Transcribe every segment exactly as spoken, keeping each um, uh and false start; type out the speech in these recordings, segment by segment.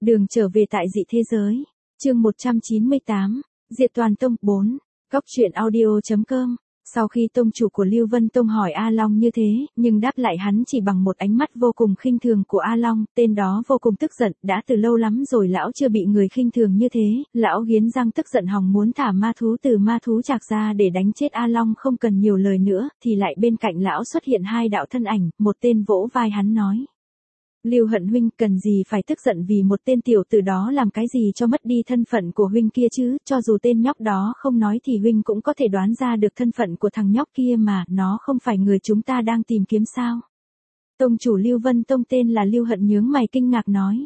Đường trở về tại dị thế giới. Chương một trăm chín mươi tám. Diệt toàn tông bốn. Góc truyện audio chấm com. Sau khi tông chủ của Lưu Vân Tông hỏi A Long như thế, nhưng đáp lại hắn chỉ bằng một ánh mắt vô cùng khinh thường của A Long, tên đó vô cùng tức giận, đã từ lâu lắm rồi lão chưa bị người khinh thường như thế, lão nghiến răng tức giận hòng muốn thả ma thú từ ma thú trạc ra để đánh chết A Long không cần nhiều lời nữa, thì lại bên cạnh lão xuất hiện hai đạo thân ảnh, một tên vỗ vai hắn nói. Lưu Hận huynh, cần gì phải tức giận vì một tên tiểu tử đó làm cái gì cho mất đi thân phận của huynh kia chứ, cho dù tên nhóc đó không nói thì huynh cũng có thể đoán ra được thân phận của thằng nhóc kia mà, nó không phải người chúng ta đang tìm kiếm sao. Tông chủ Lưu Vân Tông tên là Lưu Hận nhướng mày kinh ngạc nói.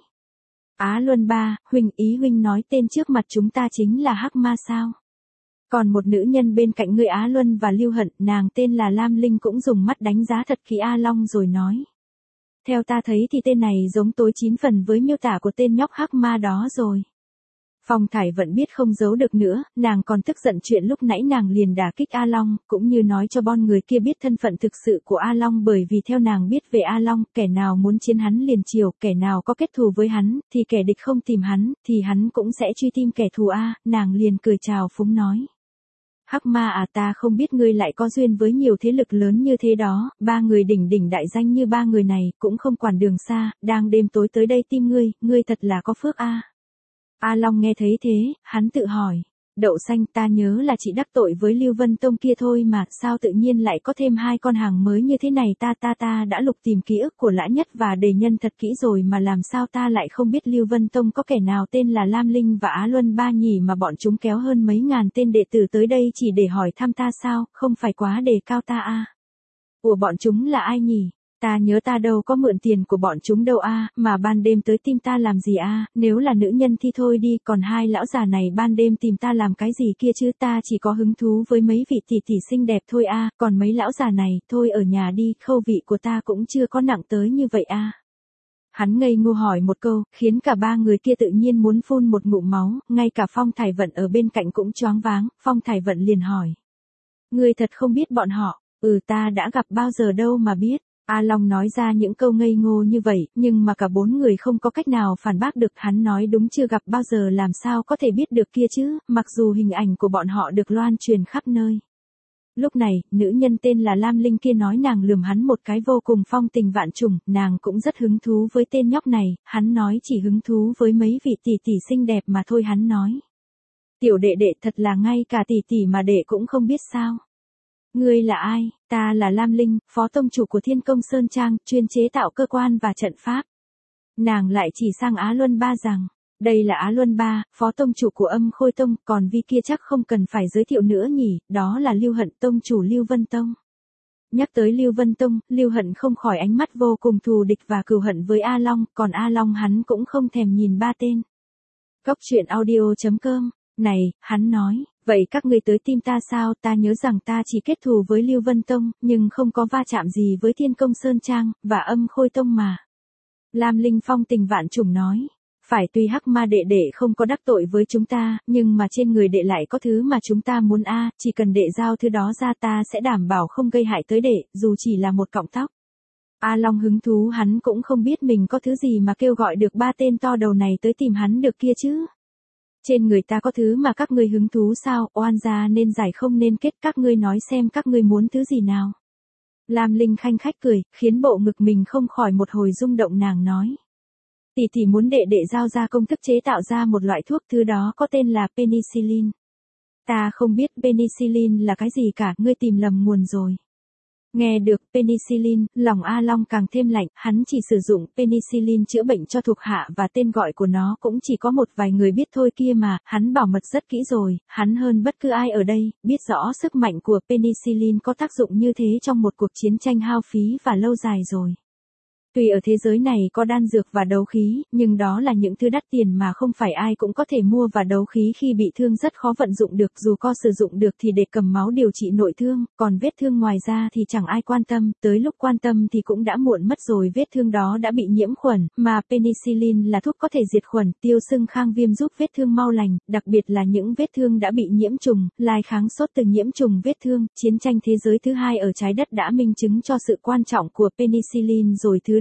Á Luân Ba, huynh ý huynh nói tên trước mặt chúng ta chính là Hắc Ma sao? Còn một nữ nhân bên cạnh người Á Luân và Lưu Hận, nàng tên là Lam Linh cũng dùng mắt đánh giá thật kỹ A Long rồi nói. Theo ta thấy thì tên này giống tối chín phần với miêu tả của tên nhóc Hắc Ma đó rồi. Phong Thải vẫn biết không giấu được nữa, nàng còn tức giận chuyện lúc nãy nàng liền đả kích A Long, cũng như nói cho bon người kia biết thân phận thực sự của A Long, bởi vì theo nàng biết về A Long, kẻ nào muốn chiến hắn liền chiều, kẻ nào có kết thù với hắn, thì kẻ địch không tìm hắn, thì hắn cũng sẽ truy tìm kẻ thù A, nàng liền cười chào phúng nói. Hắc Ma à, ta không biết ngươi lại có duyên với nhiều thế lực lớn như thế đó, ba người đỉnh đỉnh đại danh như ba người này, cũng không quản đường xa, đang đêm tối tới đây tìm ngươi, ngươi thật là có phước a. A Long nghe thấy thế, hắn tự hỏi, Đậu Xanh, ta nhớ là chỉ đắc tội với Lưu Vân Tông kia thôi mà, sao tự nhiên lại có thêm hai con hàng mới như thế này, ta ta ta đã lục tìm ký ức của Lã Nhất và Đề Nhân thật kỹ rồi mà làm sao ta lại không biết Lưu Vân Tông có kẻ nào tên là Lam Linh và Á Luân Ba nhỉ, mà bọn chúng kéo hơn mấy ngàn tên đệ tử tới đây chỉ để hỏi thăm ta sao, không phải quá đề cao ta a? À? Ủa bọn chúng là ai nhỉ? Ta nhớ ta đâu có mượn tiền của bọn chúng đâu a, à, mà ban đêm tới tìm ta làm gì a, à? Nếu là nữ nhân thì thôi đi, còn hai lão già này ban đêm tìm ta làm cái gì kia chứ, ta chỉ có hứng thú với mấy vị tỷ tỷ xinh đẹp thôi a, à, còn mấy lão già này, thôi ở nhà đi, khâu vị của ta cũng chưa có nặng tới như vậy a. À. Hắn ngây ngô hỏi một câu, khiến cả ba người kia tự nhiên muốn phun một ngụm máu, ngay cả Phong Thải Vận ở bên cạnh cũng choáng váng, Phong Thải Vận liền hỏi. Ngươi thật không biết bọn họ? Ừ, ta đã gặp bao giờ đâu mà biết. A Long nói ra những câu ngây ngô như vậy, nhưng mà cả bốn người không có cách nào phản bác được, hắn nói đúng, chưa gặp bao giờ làm sao có thể biết được kia chứ, mặc dù hình ảnh của bọn họ được loan truyền khắp nơi. Lúc này, nữ nhân tên là Lam Linh kia nói nàng lườm hắn một cái vô cùng phong tình vạn trùng, nàng cũng rất hứng thú với tên nhóc này, hắn nói chỉ hứng thú với mấy vị tỷ tỷ xinh đẹp mà thôi, hắn nói. Tiểu đệ đệ, thật là ngay cả tỷ tỷ mà đệ cũng không biết sao. Ngươi là ai? Ta là Lam Linh, phó tông chủ của Thiên Công Sơn Trang, chuyên chế tạo cơ quan và trận pháp. Nàng lại chỉ sang Á Luân Ba rằng, đây là Á Luân Ba, phó tông chủ của Âm Khôi Tông, còn vi kia chắc không cần phải giới thiệu nữa nhỉ, đó là Lưu Hận, tông chủ Lưu Vân Tông. Nhắc tới Lưu Vân Tông, Lưu Hận không khỏi ánh mắt vô cùng thù địch và cừu hận với A Long, còn A Long hắn cũng không thèm nhìn ba tên. Góc truyện audio chấm com. Này, hắn nói, vậy các ngươi tới tìm ta sao, ta nhớ rằng ta chỉ kết thù với Lưu Vân Tông, nhưng không có va chạm gì với Thiên Công Sơn Trang, và Âm Khôi Tông mà. Lam Linh phong tình vạn trùng nói, phải, tuy Hắc Ma đệ đệ không có đắc tội với chúng ta, nhưng mà trên người đệ lại có thứ mà chúng ta muốn a, chỉ cần đệ giao thứ đó ra ta sẽ đảm bảo không gây hại tới đệ, dù chỉ là một cọng tóc. A Long hứng thú, hắn cũng không biết mình có thứ gì mà kêu gọi được ba tên to đầu này tới tìm hắn được kia chứ. Trên người ta có thứ mà các ngươi hứng thú sao, oan gia nên giải không nên kết, các ngươi nói xem các ngươi muốn thứ gì nào. Lam Linh khanh khách cười, khiến bộ ngực mình không khỏi một hồi rung động, nàng nói. Tỷ tỷ muốn đệ đệ giao ra công thức chế tạo ra một loại thuốc, thứ đó có tên là penicillin. Ta không biết penicillin là cái gì cả, ngươi tìm lầm nguồn rồi. Nghe được penicillin, lòng A Long càng thêm lạnh, hắn chỉ sử dụng penicillin chữa bệnh cho thuộc hạ và tên gọi của nó cũng chỉ có một vài người biết thôi kia mà, hắn bảo mật rất kỹ rồi, hắn hơn bất cứ ai ở đây, biết rõ sức mạnh của penicillin có tác dụng như thế trong một cuộc chiến tranh hao phí và lâu dài rồi. Tuy ở thế giới này có đan dược và đấu khí, nhưng đó là những thứ đắt tiền mà không phải ai cũng có thể mua, và đấu khí khi bị thương rất khó vận dụng được, dù có sử dụng được thì để cầm máu điều trị nội thương, còn vết thương ngoài ra thì chẳng ai quan tâm, tới lúc quan tâm thì cũng đã muộn mất rồi, vết thương đó đã bị nhiễm khuẩn, mà penicillin là thuốc có thể diệt khuẩn, tiêu sưng khang viêm, giúp vết thương mau lành, đặc biệt là những vết thương đã bị nhiễm trùng, lai kháng sốt từ nhiễm trùng vết thương. Chiến tranh thế giới thứ hai ở trái đất đã minh chứng cho sự quan trọng của penicillin rồi, thứ đó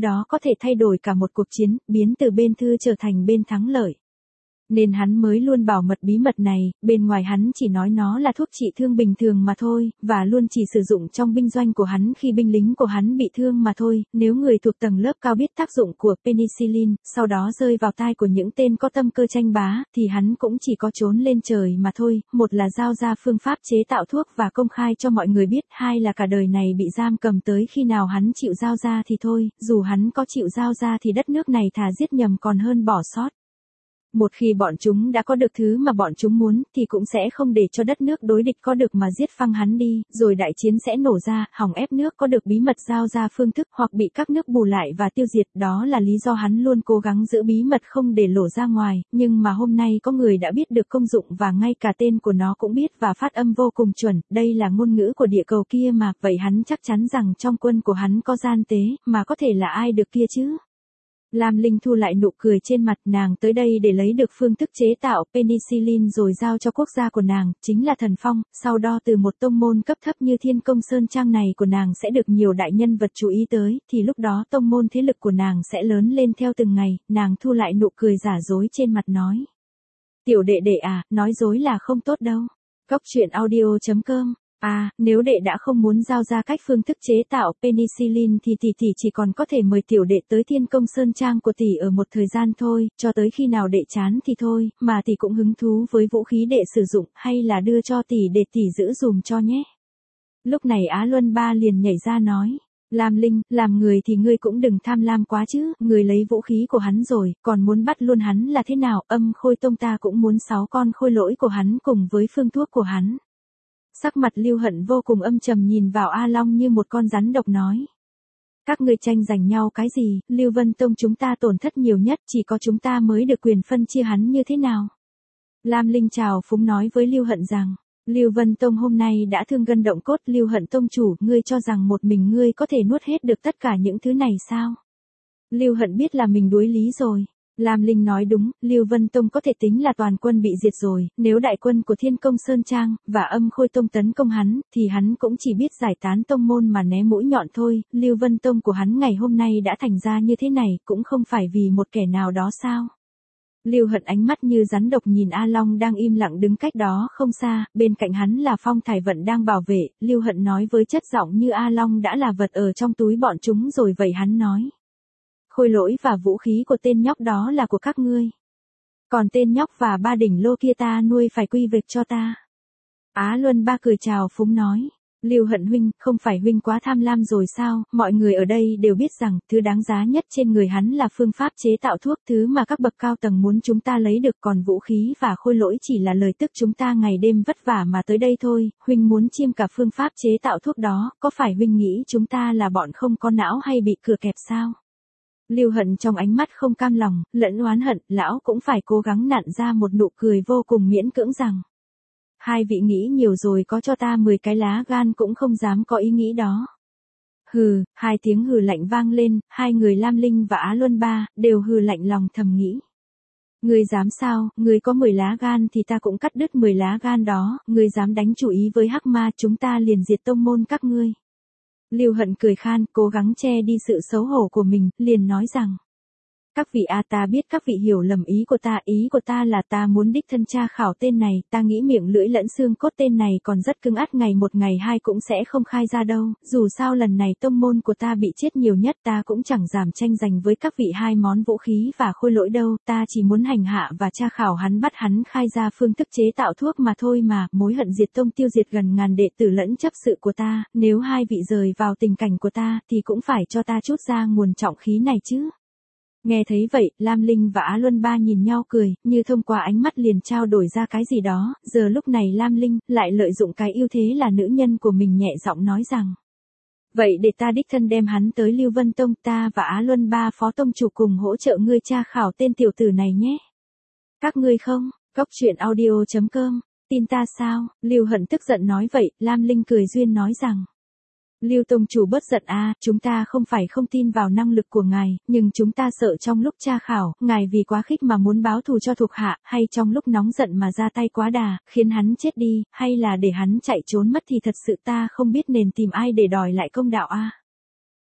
đó có thể thay đổi cả một cuộc chiến, biến từ bên thua trở thành bên thắng lợi. Nên hắn mới luôn bảo mật bí mật này, bên ngoài hắn chỉ nói nó là thuốc trị thương bình thường mà thôi, và luôn chỉ sử dụng trong binh doanh của hắn khi binh lính của hắn bị thương mà thôi. Nếu người thuộc tầng lớp cao biết tác dụng của penicillin, sau đó rơi vào tai của những tên có tâm cơ tranh bá, thì hắn cũng chỉ có trốn lên trời mà thôi. Một là giao ra phương pháp chế tạo thuốc và công khai cho mọi người biết, hai là cả đời này bị giam cầm tới khi nào hắn chịu giao ra thì thôi, dù hắn có chịu giao ra thì đất nước này thà giết nhầm còn hơn bỏ sót. Một khi bọn chúng đã có được thứ mà bọn chúng muốn, thì cũng sẽ không để cho đất nước đối địch có được mà giết phăng hắn đi, rồi đại chiến sẽ nổ ra, hòng ép nước có được bí mật giao ra phương thức hoặc bị các nước bù lại và tiêu diệt. Đó là lý do hắn luôn cố gắng giữ bí mật không để lộ ra ngoài, nhưng mà hôm nay có người đã biết được công dụng và ngay cả tên của nó cũng biết và phát âm vô cùng chuẩn, đây là ngôn ngữ của địa cầu kia mà, vậy hắn chắc chắn rằng trong quân của hắn có gian tế, mà có thể là ai được kia chứ? Lam Linh thu lại nụ cười trên mặt, nàng tới đây để lấy được phương thức chế tạo penicillin rồi giao cho quốc gia của nàng, chính là Thần Phong, sau đó từ một tông môn cấp thấp như Thiên Công Sơn Trang này của nàng sẽ được nhiều đại nhân vật chú ý tới, thì lúc đó tông môn thế lực của nàng sẽ lớn lên theo từng ngày. Nàng thu lại nụ cười giả dối trên mặt nói. Tiểu đệ đệ à, nói dối là không tốt đâu. Cóc truyện audio chấm com. À, nếu đệ đã không muốn giao ra cách phương thức chế tạo penicillin thì tỷ tỷ chỉ còn có thể mời tiểu đệ tới Thiên Công Sơn Trang của tỷ ở một thời gian thôi, cho tới khi nào đệ chán thì thôi, mà tỷ cũng hứng thú với vũ khí đệ sử dụng, hay là đưa cho tỷ để tỷ giữ dùm cho nhé. Lúc này Á Luân Ba liền nhảy ra nói. Lam Linh, làm người thì ngươi cũng đừng tham lam quá chứ, người lấy vũ khí của hắn rồi, còn muốn bắt luôn hắn là thế nào? Âm Khôi Tông ta cũng muốn sáu con khôi lỗi của hắn cùng với phương thuốc của hắn. Sắc mặt Lưu Hận vô cùng âm trầm nhìn vào A Long như một con rắn độc nói. Các ngươi tranh giành nhau cái gì, Lưu Vân Tông chúng ta tổn thất nhiều nhất, chỉ có chúng ta mới được quyền phân chia hắn như thế nào? Lam Linh chào phúng nói với Lưu Hận rằng, Lưu Vân Tông hôm nay đã thương gân động cốt. Lưu Hận Tông chủ, ngươi cho rằng một mình ngươi có thể nuốt hết được tất cả những thứ này sao? Lưu Hận biết là mình đuối lý rồi. Lam Linh nói đúng, Lưu Vân Tông có thể tính là toàn quân bị diệt rồi, nếu đại quân của Thiên Công Sơn Trang và Âm Khôi Tông tấn công hắn, thì hắn cũng chỉ biết giải tán tông môn mà né mũi nhọn thôi. Lưu Vân Tông của hắn ngày hôm nay đã thành ra như thế này, cũng không phải vì một kẻ nào đó sao? Lưu Hận ánh mắt như rắn độc nhìn A Long đang im lặng đứng cách đó không xa, bên cạnh hắn là Phong Thải Vận đang bảo vệ. Lưu Hận nói với chất giọng như A Long đã là vật ở trong túi bọn chúng rồi vậy. Hắn nói. Khôi lỗi và vũ khí của tên nhóc đó là của các ngươi. Còn tên nhóc và ba đỉnh lô kia ta nuôi phải quy về cho ta. Á Luân Ba cười chào phúng nói. Lưu Hận huynh, không phải huynh quá tham lam rồi sao? Mọi người ở đây đều biết rằng, thứ đáng giá nhất trên người hắn là phương pháp chế tạo thuốc, thứ mà các bậc cao tầng muốn chúng ta lấy được, còn vũ khí và khôi lỗi chỉ là lời tức chúng ta ngày đêm vất vả mà tới đây thôi. Huynh muốn chiêm cả phương pháp chế tạo thuốc đó, có phải huynh nghĩ chúng ta là bọn không có não hay bị cửa kẹp sao? Lưu Hận trong ánh mắt không cam lòng, lẫn oán hận, lão cũng phải cố gắng nặn ra một nụ cười vô cùng miễn cưỡng rằng. Hai vị nghĩ nhiều rồi, có cho ta mười cái lá gan cũng không dám có ý nghĩ đó. Hừ, hai tiếng hừ lạnh vang lên, hai người Lam Linh và Á Luân Ba, đều hừ lạnh lòng thầm nghĩ. Ngươi dám sao, ngươi có mười lá gan thì ta cũng cắt đứt mười lá gan đó, ngươi dám đánh chủ ý với Hắc Ma chúng ta liền diệt tông môn các ngươi. Lưu Hận cười khan, cố gắng che đi sự xấu hổ của mình, liền nói rằng. Các vị a ta biết các vị hiểu lầm ý của ta, ý của ta là ta muốn đích thân tra khảo tên này, ta nghĩ miệng lưỡi lẫn xương cốt tên này còn rất cứng ắt, ngày một ngày hai cũng sẽ không khai ra đâu, dù sao lần này tông môn của ta bị chết nhiều nhất, ta cũng chẳng dám tranh giành với các vị hai món vũ khí và khôi lỗi đâu, ta chỉ muốn hành hạ và tra khảo hắn, bắt hắn khai ra phương thức chế tạo thuốc mà thôi mà. Mối hận diệt tông tiêu diệt gần ngàn đệ tử lẫn chấp sự của ta, nếu hai vị rời vào tình cảnh của ta thì cũng phải cho ta chút ra nguồn trọng khí này chứ. Nghe thấy vậy, Lam Linh và Á Luân Ba nhìn nhau cười, như thông qua ánh mắt liền trao đổi ra cái gì đó. Giờ lúc này Lam Linh lại lợi dụng cái ưu thế là nữ nhân của mình, nhẹ giọng nói rằng. Vậy để ta đích thân đem hắn tới Lưu Vân Tông, ta và Á Luân Ba phó tông chủ cùng hỗ trợ ngươi tra khảo tên tiểu tử này nhé. Các ngươi không? Cóc truyện audio chấm com. Tin ta sao? Lưu Hận tức giận nói vậy, Lam Linh cười duyên nói rằng. Lưu tông chủ bớt giận a, chúng ta không phải không tin vào năng lực của ngài, nhưng chúng ta sợ trong lúc tra khảo, ngài vì quá khích mà muốn báo thù cho thuộc hạ, hay trong lúc nóng giận mà ra tay quá đà, khiến hắn chết đi, hay là để hắn chạy trốn mất thì thật sự ta không biết nên tìm ai để đòi lại công đạo a.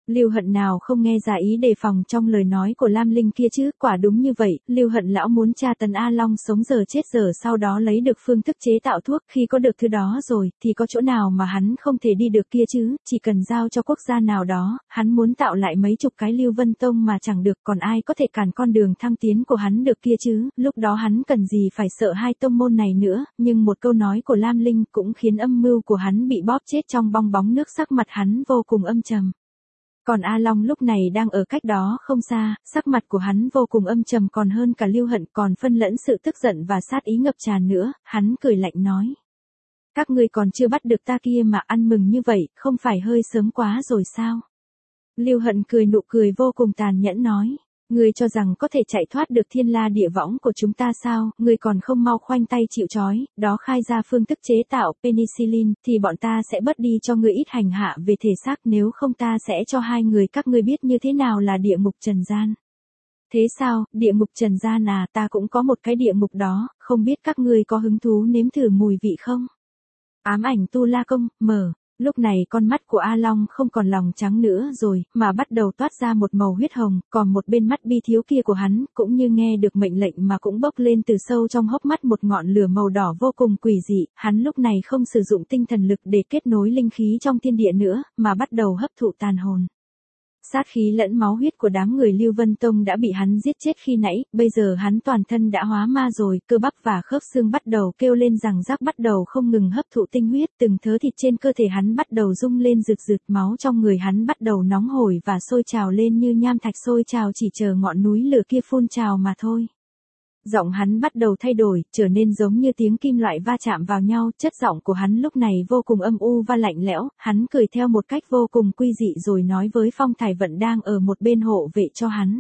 Lưu Hận nào không nghe ra ý đề phòng trong lời nói của Lam Linh kia chứ, quả đúng như vậy, Lưu Hận lão muốn tra tấn A Long sống giờ chết giờ sau đó lấy được phương thức chế tạo thuốc, khi có được thứ đó rồi, thì có chỗ nào mà hắn không thể đi được kia chứ, chỉ cần giao cho quốc gia nào đó, hắn muốn tạo lại mấy chục cái Lưu Vân Tông mà chẳng được, còn ai có thể cản con đường thăng tiến của hắn được kia chứ, lúc đó hắn cần gì phải sợ hai tông môn này nữa, nhưng một câu nói của Lam Linh cũng khiến âm mưu của hắn bị bóp chết trong bong bóng nước, sắc mặt hắn vô cùng âm trầm. Còn A Long lúc này đang ở cách đó không xa, sắc mặt của hắn vô cùng âm trầm còn hơn cả Lưu Hận, còn phân lẫn sự tức giận và sát ý ngập tràn nữa, hắn cười lạnh nói. Các ngươi còn chưa bắt được ta kia mà ăn mừng như vậy, không phải hơi sớm quá rồi sao? Lưu Hận cười nụ cười vô cùng tàn nhẫn nói. Ngươi cho rằng có thể chạy thoát được thiên la địa võng của chúng ta sao, ngươi còn không mau khoanh tay chịu trói, đó khai ra phương thức chế tạo penicillin, thì bọn ta sẽ bớt đi cho ngươi ít hành hạ về thể xác, nếu không ta sẽ cho hai người các ngươi biết như thế nào là địa ngục trần gian. Thế sao, địa ngục trần gian à, ta cũng có một cái địa ngục đó, không biết các ngươi có hứng thú nếm thử mùi vị không? Ám ảnh Tu La Công, mở. Lúc này con mắt của A Long không còn lòng trắng nữa rồi, mà bắt đầu toát ra một màu huyết hồng, còn một bên mắt bi thiếu kia của hắn, cũng như nghe được mệnh lệnh mà cũng bốc lên từ sâu trong hốc mắt một ngọn lửa màu đỏ vô cùng quỷ dị, hắn lúc này không sử dụng tinh thần lực để kết nối linh khí trong thiên địa nữa, mà bắt đầu hấp thụ tàn hồn. Sát khí lẫn máu huyết của đám người Lưu Vân Tông đã bị hắn giết chết khi nãy, bây giờ hắn toàn thân đã hóa ma rồi, cơ bắp và khớp xương bắt đầu kêu lên rằng rác, bắt đầu không ngừng hấp thụ tinh huyết, từng thớ thịt trên cơ thể hắn bắt đầu rung lên rực rực, máu trong người hắn bắt đầu nóng hổi và sôi trào lên như nham thạch sôi trào, chỉ chờ ngọn núi lửa kia phun trào mà thôi. Giọng hắn bắt đầu thay đổi, trở nên giống như tiếng kim loại va chạm vào nhau, chất giọng của hắn lúc này vô cùng âm u và lạnh lẽo, hắn cười theo một cách vô cùng quy dị rồi nói với Phong Thải Vận đang ở một bên hộ vệ cho hắn.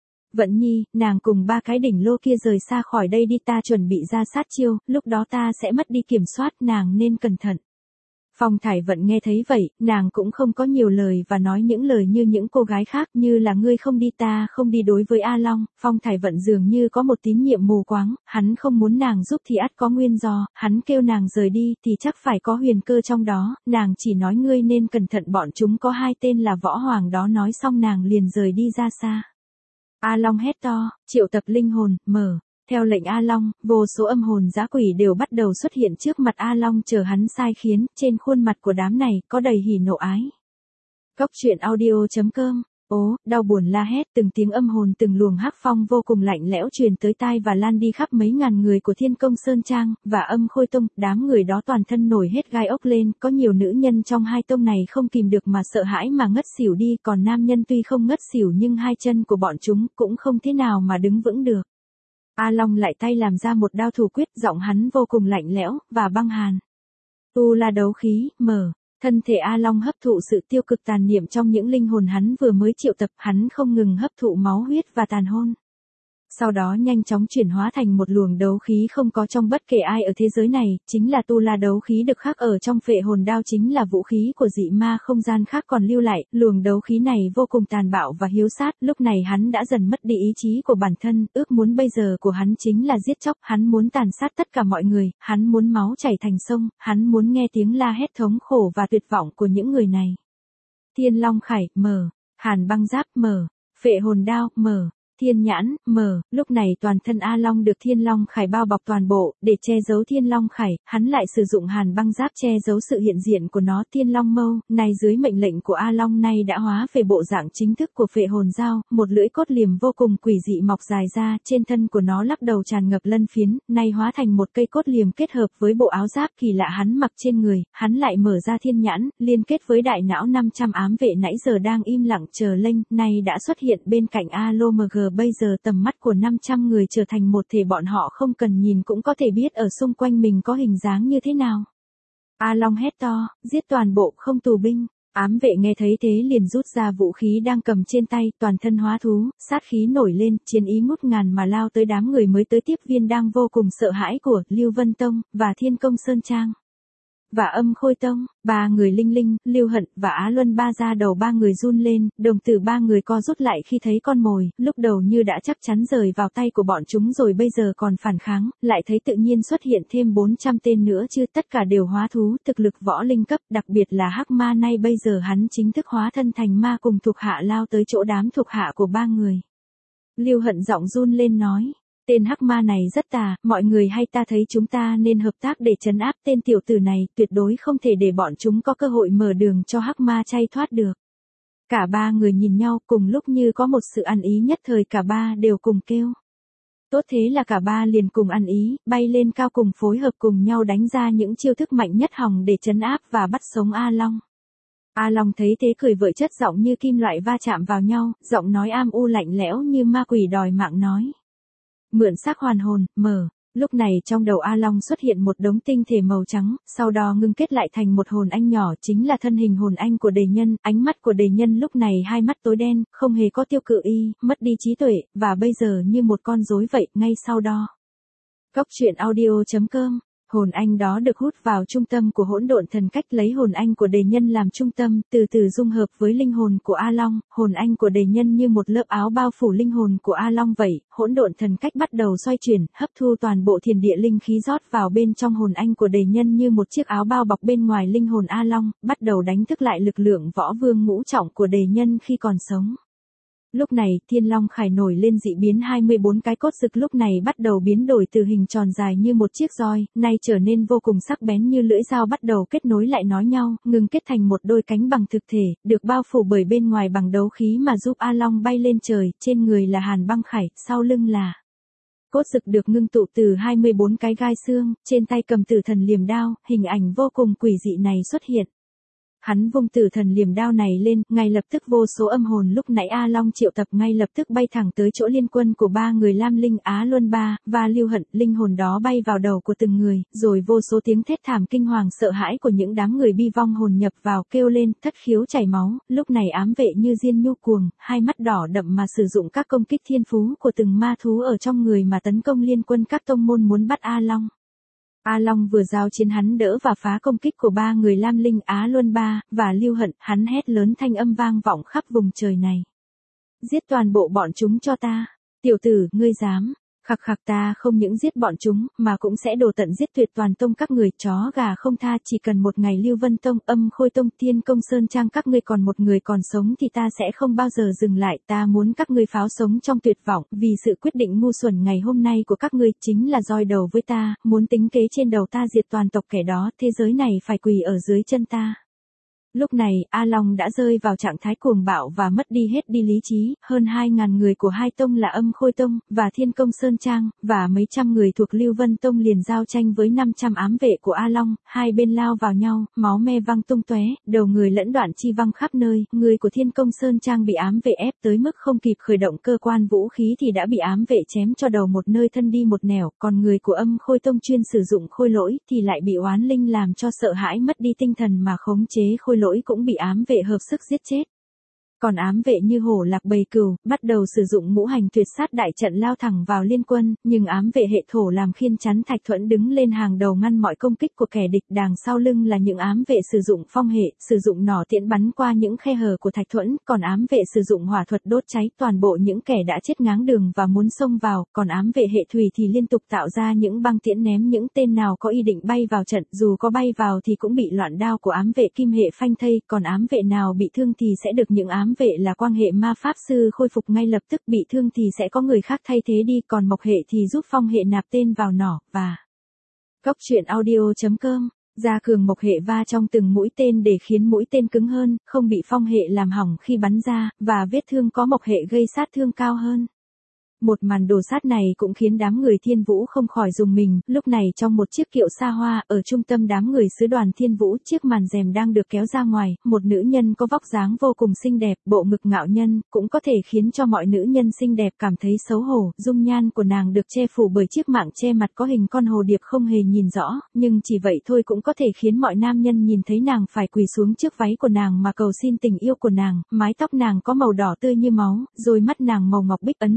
Vận Nhi, nàng cùng ba cái đỉnh lô kia rời xa khỏi đây đi, ta chuẩn bị ra sát chiêu, lúc đó ta sẽ mất đi kiểm soát, nàng nên cẩn thận. Phong Thải Vận nghe thấy vậy, nàng cũng không có nhiều lời và nói những lời như những cô gái khác, như là ngươi không đi ta không đi. Đối với A Long, Phong Thải Vận dường như có một tín nhiệm mù quáng, hắn không muốn nàng giúp thì ắt có nguyên do, hắn kêu nàng rời đi thì chắc phải có huyền cơ trong đó, nàng chỉ nói ngươi nên cẩn thận, bọn chúng có hai tên là Võ Hoàng đó. Nói xong nàng liền rời đi ra xa. A Long hét to, triệu tập linh hồn, mở. Theo lệnh A Long, vô số âm hồn dã quỷ đều bắt đầu xuất hiện trước mặt A Long chờ hắn sai khiến, trên khuôn mặt của đám này có đầy hỉ nộ ái. Cốc truyện audio chấm com. Ố, đau buồn la hét, từng tiếng âm hồn từng luồng hắc phong vô cùng lạnh lẽo truyền tới tai và lan đi khắp mấy ngàn người của Thiên Công Sơn Trang và Âm Khôi Tông, đám người đó toàn thân nổi hết gai ốc lên, có nhiều nữ nhân trong hai tông này không kìm được mà sợ hãi mà ngất xỉu đi, còn nam nhân tuy không ngất xỉu nhưng hai chân của bọn chúng cũng không thế nào mà đứng vững được. A Long lại tay làm ra một đao thủ quyết, giọng hắn vô cùng lạnh lẽo và băng hàn. Tu La đấu khí, mở. Thân thể A Long hấp thụ sự tiêu cực tàn niệm trong những linh hồn hắn vừa mới triệu tập, hắn không ngừng hấp thụ máu huyết và tàn hồn. Sau đó nhanh chóng chuyển hóa thành một luồng đấu khí không có trong bất kể ai ở thế giới này, chính là Tu La đấu khí được khắc ở trong phệ hồn đao, chính là vũ khí của dị ma không gian khác còn lưu lại. Luồng đấu khí này vô cùng tàn bạo và hiếu sát, lúc này hắn đã dần mất đi ý chí của bản thân, ước muốn bây giờ của hắn chính là giết chóc, hắn muốn tàn sát tất cả mọi người, hắn muốn máu chảy thành sông, hắn muốn nghe tiếng la hét thống khổ và tuyệt vọng của những người này. Thiên Long Khải, mở. Hàn băng giáp, mở. Phệ hồn đao, mở. Thiên nhãn, mở, lúc này toàn thân A Long được Thiên Long Khải bao bọc toàn bộ, để che giấu Thiên Long Khải, hắn lại sử dụng hàn băng giáp che giấu sự hiện diện của nó. Thiên Long Mâu, này dưới mệnh lệnh của A Long nay đã hóa về bộ dạng chính thức của phệ hồn dao, một lưỡi cốt liềm vô cùng quỷ dị mọc dài ra, trên thân của nó lắc đầu tràn ngập lân phiến, nay hóa thành một cây cốt liềm kết hợp với bộ áo giáp kỳ lạ hắn mặc trên người, hắn lại mở ra thiên nhãn, liên kết với đại não năm trăm ám vệ nãy giờ đang im lặng chờ lệnh, nay đã xuất hiện bên cạnh A L O M G. Bây giờ tầm mắt của năm trăm người trở thành một thể, bọn họ không cần nhìn cũng có thể biết ở xung quanh mình có hình dáng như thế nào. A Long hét to, giết toàn bộ không tù binh. Ám vệ nghe thấy thế liền rút ra vũ khí đang cầm trên tay, toàn thân hóa thú, sát khí nổi lên, chiến ý ngút ngàn mà lao tới đám người mới tới tiếp viên đang vô cùng sợ hãi của Lưu Vân Tông và Thiên Công Sơn Trang. và Âm Khôi Tông, ba người Linh Linh, Lưu Hận và Á Luân Ba ra đầu ba người run lên, đồng tử ba người co rút lại khi thấy con mồi, lúc đầu như đã chắc chắn rời vào tay của bọn chúng rồi bây giờ còn phản kháng, lại thấy tự nhiên xuất hiện thêm bốn trăm tên nữa chứ tất cả đều hóa thú, thực lực võ linh cấp, đặc biệt là Hắc Ma nay bây giờ hắn chính thức hóa thân thành ma cùng thuộc hạ lao tới chỗ đám thuộc hạ của ba người. Lưu Hận giọng run lên nói. Tên Hắc Ma này rất tà, mọi người hay ta thấy chúng ta nên hợp tác để trấn áp tên tiểu tử này, tuyệt đối không thể để bọn chúng có cơ hội mở đường cho Hắc Ma chay thoát được. Cả ba người nhìn nhau cùng lúc như có một sự ăn ý nhất thời cả ba đều cùng kêu. Tốt thế là cả ba liền cùng ăn ý, bay lên cao cùng phối hợp cùng nhau đánh ra những chiêu thức mạnh nhất hòng để trấn áp và bắt sống A Long. A Long thấy thế cười vợi chất giọng như kim loại va chạm vào nhau, giọng nói am u lạnh lẽo như ma quỷ đòi mạng nói. Mượn xác hoàn hồn, mở. Lúc này trong đầu A Long xuất hiện một đống tinh thể màu trắng, sau đó ngưng kết lại thành một hồn anh nhỏ chính là thân hình hồn anh của đề nhân, ánh mắt của đề nhân lúc này hai mắt tối đen, không hề có tiêu cự y, mất đi trí tuệ, và bây giờ như một con rối vậy, ngay sau đó. Cốc truyện audio chấm com Hồn anh đó được hút vào trung tâm của hỗn độn thần cách lấy hồn anh của đề nhân làm trung tâm, từ từ dung hợp với linh hồn của A Long, hồn anh của đề nhân như một lớp áo bao phủ linh hồn của A Long vậy, hỗn độn thần cách bắt đầu xoay chuyển, hấp thu toàn bộ thiên địa linh khí rót vào bên trong hồn anh của đề nhân như một chiếc áo bao bọc bên ngoài linh hồn A Long, bắt đầu đánh thức lại lực lượng võ vương ngũ trọng của đề nhân khi còn sống. Lúc này, Thiên Long Khải nổi lên dị biến hai mươi bốn cái cốt rực lúc này bắt đầu biến đổi từ hình tròn dài như một chiếc roi, nay trở nên vô cùng sắc bén như lưỡi dao bắt đầu kết nối lại nói nhau, ngừng kết thành một đôi cánh bằng thực thể, được bao phủ bởi bên ngoài bằng đấu khí mà giúp A Long bay lên trời, trên người là Hàn Băng Khải, sau lưng là cốt rực được ngưng tụ từ hai mươi bốn cái gai xương, trên tay cầm tử thần liềm đao, hình ảnh vô cùng quỷ dị này xuất hiện. Hắn vung tử thần liềm đao này lên, ngay lập tức vô số âm hồn lúc nãy A Long triệu tập ngay lập tức bay thẳng tới chỗ liên quân của ba người Lam Linh Á Luân Ba, và Lưu Hận, linh hồn đó bay vào đầu của từng người, rồi vô số tiếng thét thảm kinh hoàng sợ hãi của những đám người bi vong hồn nhập vào kêu lên, thất khiếu chảy máu, lúc này ám vệ như diên nhu cuồng, hai mắt đỏ đậm mà sử dụng các công kích thiên phú của từng ma thú ở trong người mà tấn công liên quân các tông môn muốn bắt A Long. A Long vừa giao chiến hắn đỡ và phá công kích của ba người Lam Linh Á Luân Ba, và Lưu Hận, hắn hét lớn thanh âm vang vọng khắp vùng trời này. Giết toàn bộ bọn chúng cho ta. Tiểu tử, ngươi dám. Khặc khặc ta không những giết bọn chúng, mà cũng sẽ đổ tận giết tuyệt toàn tông các người chó gà không tha chỉ cần một ngày Lưu Vân Tông, Âm Khôi Tông, Thiên Công Sơn Trang các ngươi còn một người còn sống thì ta sẽ không bao giờ dừng lại, ta muốn các ngươi pháo sống trong tuyệt vọng, vì sự quyết định ngu xuẩn ngày hôm nay của các ngươi chính là roi đầu với ta, muốn tính kế trên đầu ta diệt toàn tộc kẻ đó, thế giới này phải quỳ ở dưới chân ta. Lúc này, A Long đã rơi vào trạng thái cuồng bạo và mất đi hết đi lý trí, hơn hai ngàn người của hai tông là Âm Khôi Tông, và Thiên Công Sơn Trang, và mấy trăm người thuộc Lưu Vân Tông liền giao tranh với năm trăm ám vệ của A Long, hai bên lao vào nhau, máu me văng tung tóe, đầu người lẫn đoạn chi văng khắp nơi, người của Thiên Công Sơn Trang bị ám vệ ép tới mức không kịp khởi động cơ quan vũ khí thì đã bị ám vệ chém cho đầu một nơi thân đi một nẻo, còn người của Âm Khôi Tông chuyên sử dụng khôi lỗi thì lại bị oán linh làm cho sợ hãi mất đi tinh thần mà khống chế khôi lỗi cũng bị ám vệ hợp sức giết chết. Còn ám vệ như hổ lạc bầy cừu, bắt đầu sử dụng ngũ hành tuyệt sát đại trận lao thẳng vào liên quân, nhưng ám vệ hệ thổ làm khiên chắn Thạch Thuẫn đứng lên hàng đầu ngăn mọi công kích của kẻ địch, đằng sau lưng là những ám vệ sử dụng phong hệ, sử dụng nỏ tiễn bắn qua những khe hở của Thạch Thuẫn, còn ám vệ sử dụng hỏa thuật đốt cháy toàn bộ những kẻ đã chết ngáng đường và muốn xông vào, còn ám vệ hệ thủy thì liên tục tạo ra những băng tiễn ném những tên nào có ý định bay vào trận, dù có bay vào thì cũng bị loạn đao của ám vệ kim hệ phanh thây, còn ám vệ nào bị thương thì sẽ được những ám vệ là quang hệ ma pháp sư khôi phục ngay lập tức, bị thương thì sẽ có người khác thay thế đi, còn mộc hệ thì giúp phong hệ nạp tên vào nỏ, và cốc truyện audio chấm com gia cường mộc hệ va trong từng mũi tên để khiến mũi tên cứng hơn, không bị phong hệ làm hỏng khi bắn ra, và vết thương có mộc hệ gây sát thương cao hơn. Một màn đồ sát này cũng khiến đám người Thiên Vũ không khỏi rùng mình, lúc này trong một chiếc kiệu xa hoa, ở trung tâm đám người sứ đoàn Thiên Vũ, chiếc màn rèm đang được kéo ra ngoài, một nữ nhân có vóc dáng vô cùng xinh đẹp, bộ ngực ngạo nhân, cũng có thể khiến cho mọi nữ nhân xinh đẹp cảm thấy xấu hổ, dung nhan của nàng được che phủ bởi chiếc mạng che mặt có hình con hồ điệp không hề nhìn rõ, nhưng chỉ vậy thôi cũng có thể khiến mọi nam nhân nhìn thấy nàng phải quỳ xuống trước váy của nàng mà cầu xin tình yêu của nàng, mái tóc nàng có màu đỏ tươi như máu, rồi mắt nàng màu ngọc bích ấn đường nàng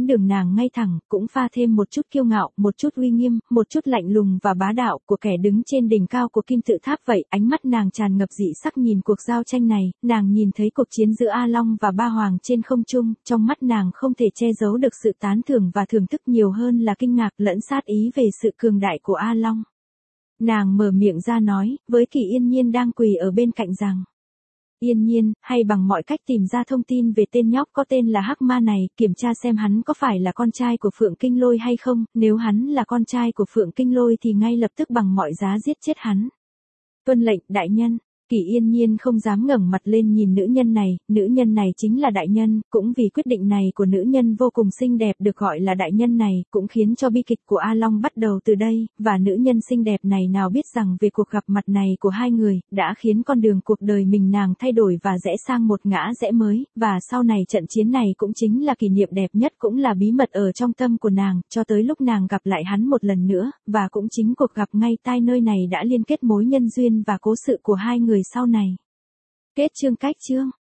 nàng ngay thẳng, cũng pha thêm một chút kiêu ngạo, một chút uy nghiêm, một chút lạnh lùng và bá đạo của kẻ đứng trên đỉnh cao của kim tự tháp vậy. Ánh mắt nàng tràn ngập dị sắc nhìn cuộc giao tranh này, nàng nhìn thấy cuộc chiến giữa A Long và Ba Hoàng trên không trung, trong mắt nàng không thể che giấu được sự tán thưởng và thưởng thức nhiều hơn là kinh ngạc lẫn sát ý về sự cường đại của A Long. Nàng mở miệng ra nói, với Kỳ Yên Nhiên đang quỳ ở bên cạnh rằng: Yên Nhiên, hay bằng mọi cách tìm ra thông tin về tên nhóc có tên là Hắc Ma này, kiểm tra xem hắn có phải là con trai của Phượng Kinh Lôi hay không, nếu hắn là con trai của Phượng Kinh Lôi thì ngay lập tức bằng mọi giá giết chết hắn. Tuân lệnh, đại nhân. Kỳ Yên Nhiên không dám ngẩng mặt lên nhìn nữ nhân này, nữ nhân này chính là đại nhân, cũng vì quyết định này của nữ nhân vô cùng xinh đẹp được gọi là đại nhân này, cũng khiến cho bi kịch của A Long bắt đầu từ đây, và nữ nhân xinh đẹp này nào biết rằng về cuộc gặp mặt này của hai người, đã khiến con đường cuộc đời mình nàng thay đổi và rẽ sang một ngã rẽ mới, và sau này trận chiến này cũng chính là kỷ niệm đẹp nhất cũng là bí mật ở trong tâm của nàng, cho tới lúc nàng gặp lại hắn một lần nữa, và cũng chính cuộc gặp ngay tai nơi này đã liên kết mối nhân duyên và cố sự của hai người sau này. Kết chương cách chương.